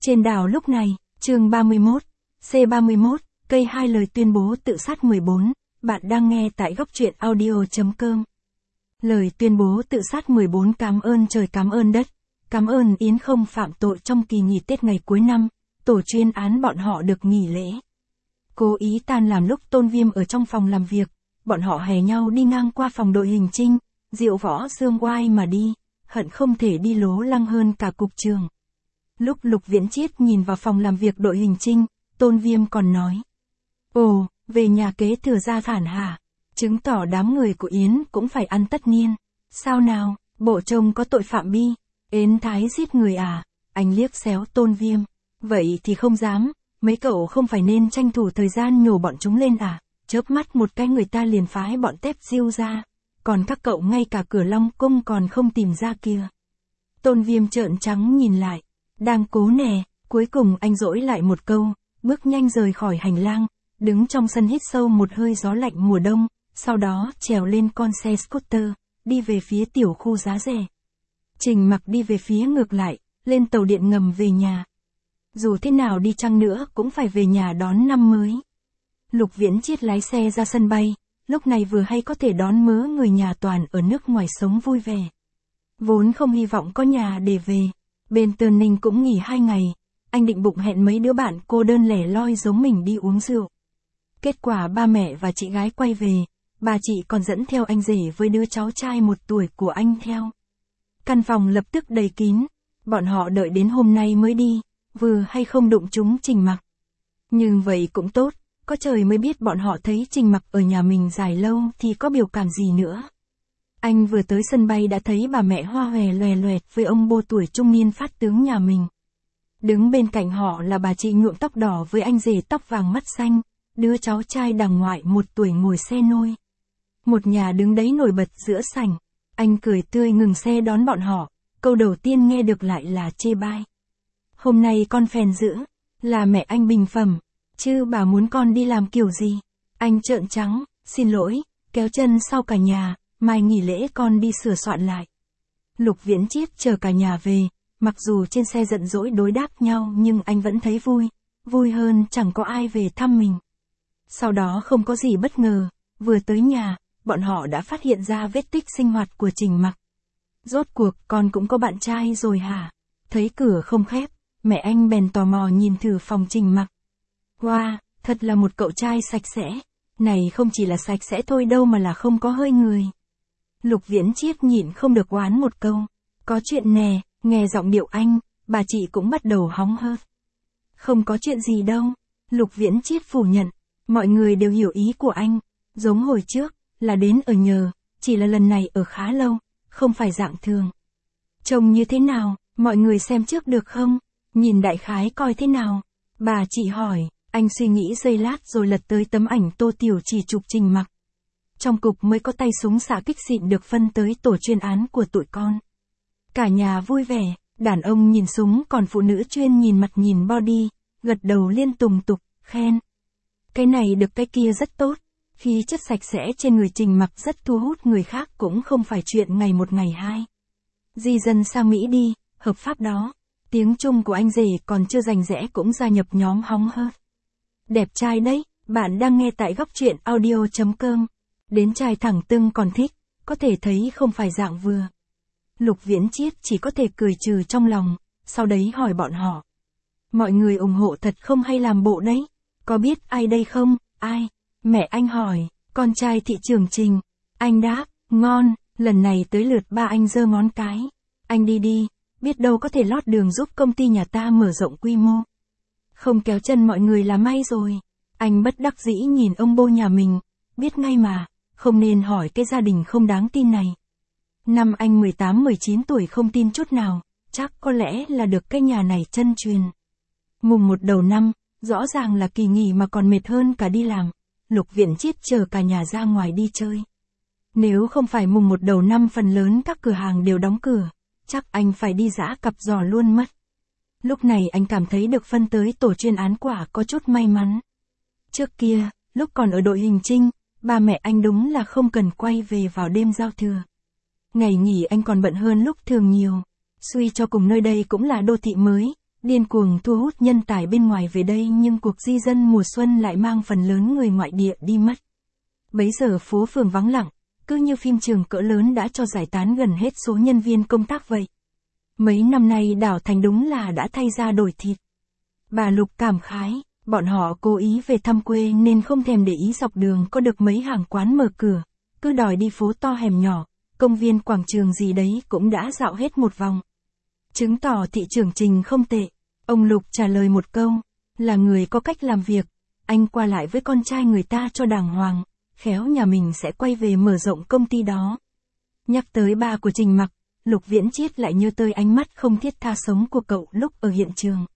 Trên đảo lúc này, chương 31, C31, cây 2 lời tuyên bố tự sát 14, bạn đang nghe tại góc truyện audio.com. Lời tuyên bố tự sát 14. Cảm ơn trời, cảm ơn đất, cảm ơn Yến không phạm tội trong kỳ nghỉ Tết ngày cuối năm, tổ chuyên án bọn họ được nghỉ lễ. Cố ý tan làm lúc Tôn Viêm ở trong phòng làm việc, bọn họ hè nhau đi ngang qua phòng đội hình trinh, diệu võ dương oai mà đi, hận không thể đi lố lăng hơn cả cục trường. Lúc Lục Viễn Chiết nhìn vào phòng làm việc đội hình trinh, Tôn Viêm còn nói. Ồ, về nhà kế thừa gia sản hả? Chứng tỏ đám người của Yến cũng phải ăn tất niên. Sao nào, bộ trông có tội phạm bi, ến thái giết người à? Anh liếc xéo Tôn Viêm. Vậy thì không dám, mấy cậu không phải nên tranh thủ thời gian nhổ bọn chúng lên à? Chớp mắt một cái người ta liền phái bọn tép diêu ra. Còn các cậu ngay cả cửa Long Cung còn không tìm ra kia. Tôn Viêm trợn trắng nhìn lại. Đang cố nè, cuối cùng anh dỗi lại một câu, bước nhanh rời khỏi hành lang, đứng trong sân hít sâu một hơi gió lạnh mùa đông, sau đó trèo lên con xe scooter, đi về phía tiểu khu giá rẻ. Trình Mặc đi về phía ngược lại, lên tàu điện ngầm về nhà. Dù thế nào đi chăng nữa cũng phải về nhà đón năm mới. Lục Viễn Chiết lái xe ra sân bay, lúc này vừa hay có thể đón mớ người nhà toàn ở nước ngoài sống vui vẻ. Vốn không hy vọng có nhà để về. Bên Tơn Ninh cũng nghỉ 2 ngày, anh định bụng hẹn mấy đứa bạn cô đơn lẻ loi giống mình đi uống rượu. Kết quả ba mẹ và chị gái quay về, bà chị còn dẫn theo anh rể với đứa cháu trai 1 tuổi của anh theo. Căn phòng lập tức đầy kín, bọn họ đợi đến hôm nay mới đi, vừa hay không đụng chúng Trình Mặc. Nhưng vậy cũng tốt, có trời mới biết bọn họ thấy Trình Mặc ở nhà mình dài lâu thì có biểu cảm gì nữa. Anh vừa tới sân bay đã thấy bà mẹ hoa hòe loè loẹt với ông bô tuổi trung niên phát tướng nhà mình. Đứng bên cạnh họ là bà chị nhuộm tóc đỏ với anh rể tóc vàng mắt xanh, đứa cháu trai đằng ngoại 1 tuổi ngồi xe nôi. Một nhà đứng đấy nổi bật giữa sảnh, anh cười tươi ngừng xe đón bọn họ, câu đầu tiên nghe được lại là chê bai. Hôm nay con phèn dữ, là mẹ anh bình phẩm, chứ bà muốn con đi làm kiểu gì? Anh trợn trắng, xin lỗi, kéo chân sau cả nhà. Mai nghỉ lễ con đi sửa soạn lại. Lục Viễn Chiết chờ cả nhà về, mặc dù trên xe giận dỗi đối đáp nhau nhưng anh vẫn thấy vui, vui hơn chẳng có ai về thăm mình. Sau đó không có gì bất ngờ, vừa tới nhà, bọn họ đã phát hiện ra vết tích sinh hoạt của Trình Mặc. Rốt cuộc con cũng có bạn trai rồi hả? Thấy cửa không khép, mẹ anh bèn tò mò nhìn thử phòng Trình Mặc. Wow, thật là một cậu trai sạch sẽ. Này không chỉ là sạch sẽ thôi đâu mà là không có hơi người. Lục Viễn Chiết nhịn không được oán một câu. Có chuyện nè, nghe giọng điệu anh, bà chị cũng bắt đầu hóng hớt. Không có chuyện gì đâu. Lục Viễn Chiết phủ nhận. Mọi người đều hiểu ý của anh. Giống hồi trước, là đến ở nhờ, chỉ là lần này ở khá lâu, không phải dạng thường. Trông như thế nào, mọi người xem trước được không? Nhìn đại khái coi thế nào? Bà chị hỏi, anh suy nghĩ giây lát rồi lật tới tấm ảnh Tô Tiểu Chỉ chụp Trình Mặc. Trong cục mới có tay súng xạ kích xịn được phân tới tổ chuyên án của tụi con. Cả nhà vui vẻ, đàn ông nhìn súng còn phụ nữ chuyên nhìn mặt nhìn body, gật đầu liên tùng tục, khen. Cái này được cái kia rất tốt, khí chất sạch sẽ trên người Trình Mặc rất thu hút người khác cũng không phải chuyện ngày một ngày hai. Di dân sang Mỹ đi, hợp pháp đó. Tiếng Trung của anh rể còn chưa rành rẽ cũng gia nhập nhóm hóng hớt. Đẹp trai đấy, bạn đang nghe tại góc truyện audio.com. Đến trai thẳng tưng còn thích, có thể thấy không phải dạng vừa. Lục Viễn Chiết chỉ có thể cười trừ trong lòng, sau đấy hỏi bọn họ. Mọi người ủng hộ thật không hay làm bộ đấy? Có biết ai đây không? Ai? Mẹ anh hỏi, con trai thị trưởng Trình. Anh đáp, ngon, lần này tới lượt ba anh giơ ngón cái. Anh đi đi, biết đâu có thể lót đường giúp công ty nhà ta mở rộng quy mô. Không kéo chân mọi người là may rồi. Anh bất đắc dĩ nhìn ông bô nhà mình, biết ngay mà. Không nên hỏi cái gia đình không đáng tin này. Năm anh 18-19 tuổi không tin chút nào, chắc có lẽ là được cái nhà này chân truyền. Mùng 1 đầu năm, rõ ràng là kỳ nghỉ mà còn mệt hơn cả đi làm. Lục Viễn Chiết chờ cả nhà ra ngoài đi chơi. Nếu không phải mùng 1 đầu năm phần lớn các cửa hàng đều đóng cửa, chắc anh phải đi giã cặp giò luôn mất. Lúc này anh cảm thấy được phân tới tổ chuyên án quả có chút may mắn. Trước kia, lúc còn ở đội hình trinh, ba mẹ anh đúng là không cần quay về vào đêm giao thừa. Ngày nghỉ anh còn bận hơn lúc thường nhiều. Suy cho cùng nơi đây cũng là đô thị mới, điên cuồng thu hút nhân tài bên ngoài về đây, nhưng cuộc di dân mùa xuân lại mang phần lớn người ngoại địa đi mất. Bấy giờ phố phường vắng lặng, cứ như phim trường cỡ lớn đã cho giải tán gần hết số nhân viên công tác vậy. Mấy năm nay đảo thành đúng là đã thay da đổi thịt. Bà Lục cảm khái, bọn họ cố ý về thăm quê nên không thèm để ý dọc đường có được mấy hàng quán mở cửa, cứ đòi đi phố to hẻm nhỏ, công viên quảng trường gì đấy cũng đã dạo hết một vòng. Chứng tỏ thị trường Trình không tệ. Ông Lục trả lời một câu, là người có cách làm việc, anh qua lại với con trai người ta cho đàng hoàng, khéo nhà mình sẽ quay về mở rộng công ty đó. Nhắc tới ba của Trình Mặc, Lục Viễn Chiết lại nhớ tới ánh mắt không thiết tha sống của cậu lúc ở hiện trường.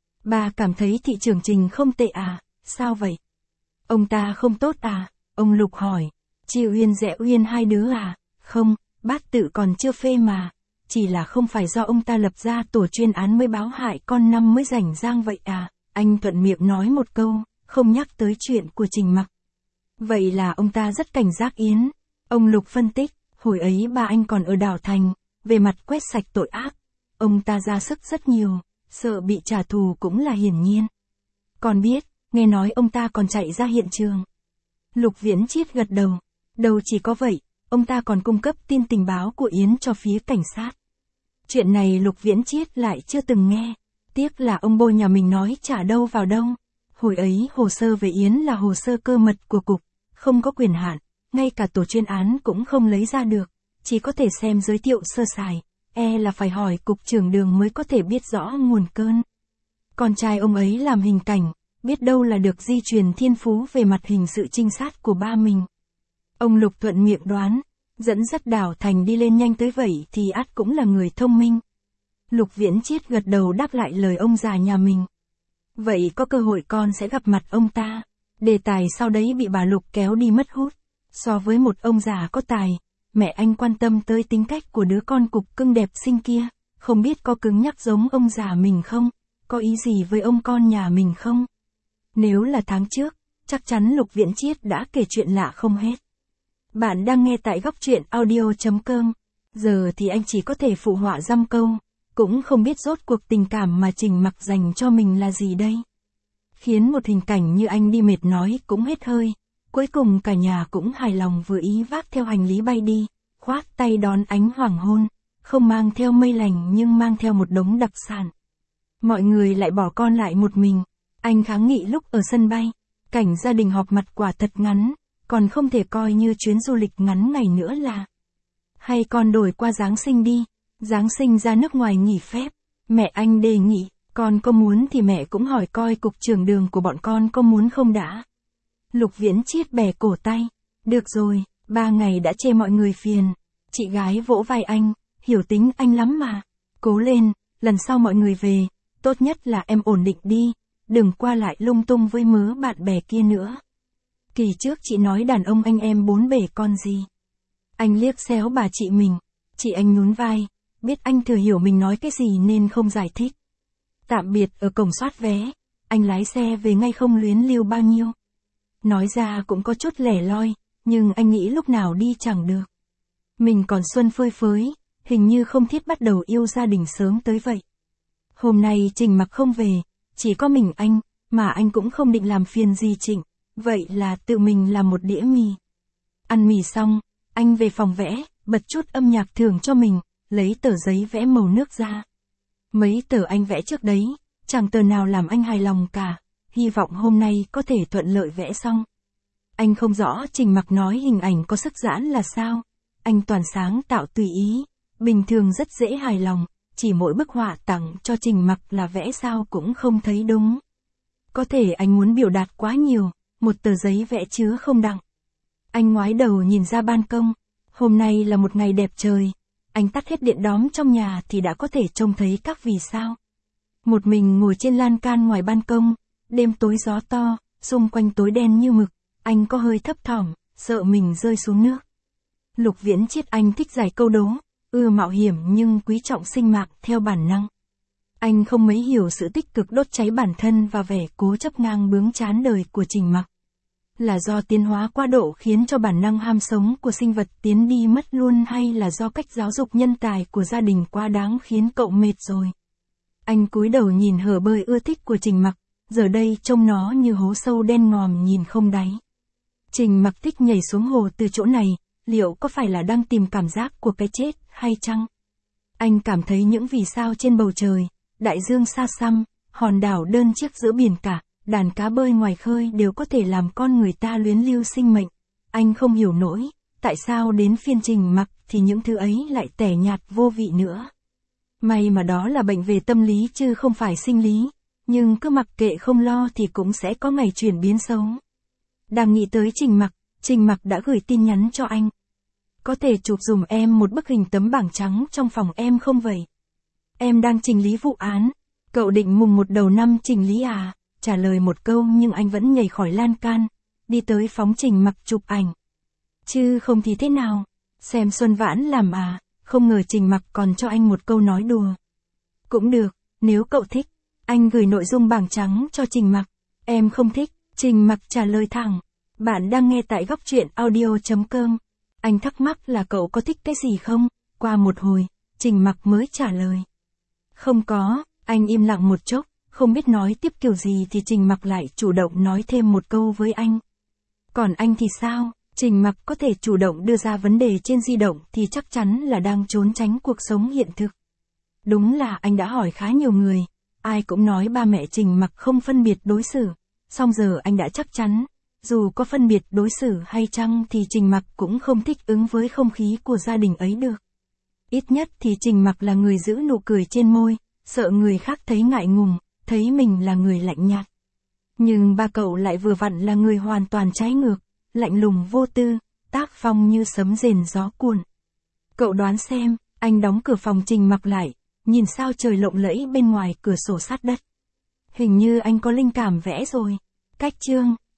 Ba cảm thấy thị trường Trình không tệ à, sao vậy? Ông ta không tốt à? Ông Lục hỏi. Chị Uyên Dẹ Uyên hai đứa à? Không, bát tự còn chưa phê mà. Chỉ là không phải do ông ta lập ra tổ chuyên án mới báo hại con năm mới rảnh rang vậy à? Anh thuận miệng nói một câu, không nhắc tới chuyện của Trình Mặc. Vậy là ông ta rất cảnh giác Yến. Ông Lục phân tích, hồi ấy ba anh còn ở đảo thành, về mặt quét sạch tội ác, ông ta ra sức rất nhiều, sợ bị trả thù cũng là hiển nhiên. Còn biết, nghe nói ông ta còn chạy ra hiện trường. Lục Viễn Chiết gật đầu. Đâu chỉ có vậy, ông ta còn cung cấp tin tình báo của Yến cho phía cảnh sát. Chuyện này Lục Viễn Chiết lại chưa từng nghe. Tiếc là ông bôi nhà mình nói chả đâu vào đâu. Hồi ấy hồ sơ về Yến là hồ sơ cơ mật của cục, không có quyền hạn, ngay cả tổ chuyên án cũng không lấy ra được, chỉ có thể xem giới thiệu sơ sài, là phải hỏi cục trưởng Đường mới có thể biết rõ nguồn cơn. Con trai ông ấy làm hình cảnh, biết đâu là được di truyền thiên phú về mặt hình sự trinh sát của ba mình. Ông Lục thuận miệng đoán, dẫn dắt đảo thành đi lên nhanh tới vậy thì ắt cũng là người thông minh. Lục Viễn Chiết gật đầu đáp lại lời ông già nhà mình. Vậy có cơ hội con sẽ gặp mặt ông ta. Đề tài sau đấy bị bà Lục kéo đi mất hút. So với một ông già có tài, mẹ anh quan tâm tới tính cách của đứa con cục cưng đẹp xinh kia, không biết có cứng nhắc giống ông già mình không, có ý gì với ông con nhà mình không. Nếu là tháng trước, chắc chắn Lục Viễn Chiết đã kể chuyện lạ không hết. Bạn đang nghe tại góc truyện audio.com. Giờ thì anh chỉ có thể phụ họa dăm câu, cũng không biết rốt cuộc tình cảm mà Trình Mặc dành cho mình là gì đây. Khiến một hình cảnh như anh đi mệt nói cũng hết hơi. Cuối cùng cả nhà cũng hài lòng vừa ý vác theo hành lý bay đi, khoác tay đón ánh hoàng hôn, không mang theo mây lành nhưng mang theo một đống đặc sản. Mọi người lại bỏ con lại một mình. Anh kháng nghị lúc ở sân bay, cảnh gia đình họp mặt quả thật ngắn, còn không thể coi như chuyến du lịch ngắn ngày nữa là. Hay con đổi qua Giáng sinh đi, Giáng sinh ra nước ngoài nghỉ phép. Mẹ anh đề nghị, con có muốn thì mẹ cũng hỏi coi cục trưởng Đường của bọn con có muốn không đã. Lục Viễn Chiết bẻ cổ tay. Được rồi, 3 ngày đã chê mọi người phiền. Chị gái vỗ vai anh, hiểu tính anh lắm mà. Cố lên, lần sau mọi người về, tốt nhất là em ổn định đi, đừng qua lại lung tung với mớ bạn bè kia nữa. Kỳ trước chị nói đàn ông anh em bốn bể con gì. Anh liếc xéo bà chị mình, chị anh nhún vai, biết anh thừa hiểu mình nói cái gì nên không giải thích. Tạm biệt ở cổng soát vé, anh lái xe về ngay không luyến lưu bao nhiêu. Nói ra cũng có chút lẻ loi, nhưng anh nghĩ lúc nào đi chẳng được. Mình còn xuân phơi phới, hình như không thiết bắt đầu yêu gia đình sớm tới vậy. Hôm nay Trình Mặc không về, chỉ có mình anh, mà anh cũng không định làm phiền gì Trịnh, vậy là tự mình làm một đĩa mì. Ăn mì xong, anh về phòng vẽ, bật chút âm nhạc thưởng cho mình, lấy tờ giấy vẽ màu nước ra. Mấy tờ anh vẽ trước đấy, chẳng tờ nào làm anh hài lòng cả, hy vọng hôm nay có thể thuận lợi vẽ xong. Anh không rõ Trình Mặc nói hình ảnh có sức giãn là sao, anh toàn sáng tạo tùy ý, bình thường rất dễ hài lòng, chỉ mỗi bức họa tặng cho Trình Mặc là vẽ sao cũng không thấy đúng. Có thể anh muốn biểu đạt quá nhiều, một tờ giấy vẽ chứa không đặng. Anh ngoái đầu nhìn ra ban công, hôm nay là một ngày đẹp trời, anh tắt hết điện đóm trong nhà thì đã có thể trông thấy các vì sao. Một mình ngồi trên lan can ngoài ban công, đêm tối gió to, xung quanh tối đen như mực, anh có hơi thấp thỏm, sợ mình rơi xuống nước. Lục Viễn Chiết anh thích giải câu đố, ưa mạo hiểm nhưng quý trọng sinh mạng theo bản năng. Anh không mấy hiểu sự tích cực đốt cháy bản thân và vẻ cố chấp ngang bướng chán đời của Trình Mặc. Là do tiến hóa quá độ khiến cho bản năng ham sống của sinh vật tiến đi mất luôn, hay là do cách giáo dục nhân tài của gia đình quá đáng khiến cậu mệt rồi? Anh cúi đầu nhìn hở bơi ưa thích của Trình Mặc, giờ đây trông nó như hố sâu đen ngòm nhìn không đáy. Trình Mặc thích nhảy xuống hồ từ chỗ này, liệu có phải là đang tìm cảm giác của cái chết hay chăng? Anh cảm thấy những vì sao trên bầu trời, đại dương xa xăm, hòn đảo đơn chiếc giữa biển cả, đàn cá bơi ngoài khơi đều có thể làm con người ta luyến lưu sinh mệnh. Anh không hiểu nổi, tại sao đến phiên Trình Mặc thì những thứ ấy lại tẻ nhạt vô vị nữa. May mà đó là bệnh về tâm lý chứ không phải sinh lý, nhưng cứ mặc kệ không lo thì cũng sẽ có ngày chuyển biến xấu. Đang nghĩ tới Trình Mặc đã gửi tin nhắn cho anh. Có thể chụp dùm em một bức hình tấm bảng trắng trong phòng em không vậy? Em đang chỉnh lý vụ án. Cậu định mùng 1 đầu năm chỉnh lý à? Trả lời một câu nhưng anh vẫn nhảy khỏi lan can, đi tới phóng Trình Mặc chụp ảnh. Chứ không thì thế nào? Xem Xuân Vãn làm à? Không ngờ Trình Mặc còn cho anh một câu nói đùa. Cũng được, nếu cậu thích. Anh gửi nội dung bảng trắng cho Trình Mặc. Em không thích. Trình Mặc trả lời thẳng. Bạn đang nghe tại góc truyện audio.com. Anh thắc mắc là cậu có thích cái gì không? Qua một hồi, Trình Mặc mới trả lời. Không có. Anh im lặng một chốc, không biết nói tiếp kiểu gì thì Trình Mặc lại chủ động nói thêm một câu với anh. Còn anh thì sao? Trình Mặc có thể chủ động đưa ra vấn đề trên di động thì chắc chắn là đang trốn tránh cuộc sống hiện thực. Đúng là anh đã hỏi khá nhiều người, ai cũng nói ba mẹ Trình Mặc không phân biệt đối xử. Song giờ anh đã chắc chắn, dù có phân biệt đối xử hay chăng thì Trình Mặc cũng không thích ứng với không khí của gia đình ấy được. Ít nhất thì Trình Mặc là người giữ nụ cười trên môi, sợ người khác thấy ngại ngùng, thấy mình là người lạnh nhạt. Nhưng ba cậu lại vừa vặn là người hoàn toàn trái ngược, lạnh lùng vô tư, tác phong như sấm rền gió cuồn. Cậu đoán xem, anh đóng cửa phòng Trình Mặc lại, nhìn sao trời lộng lẫy bên ngoài cửa sổ sát đất. Hình như anh có linh cảm vẽ rồi. Cách chương,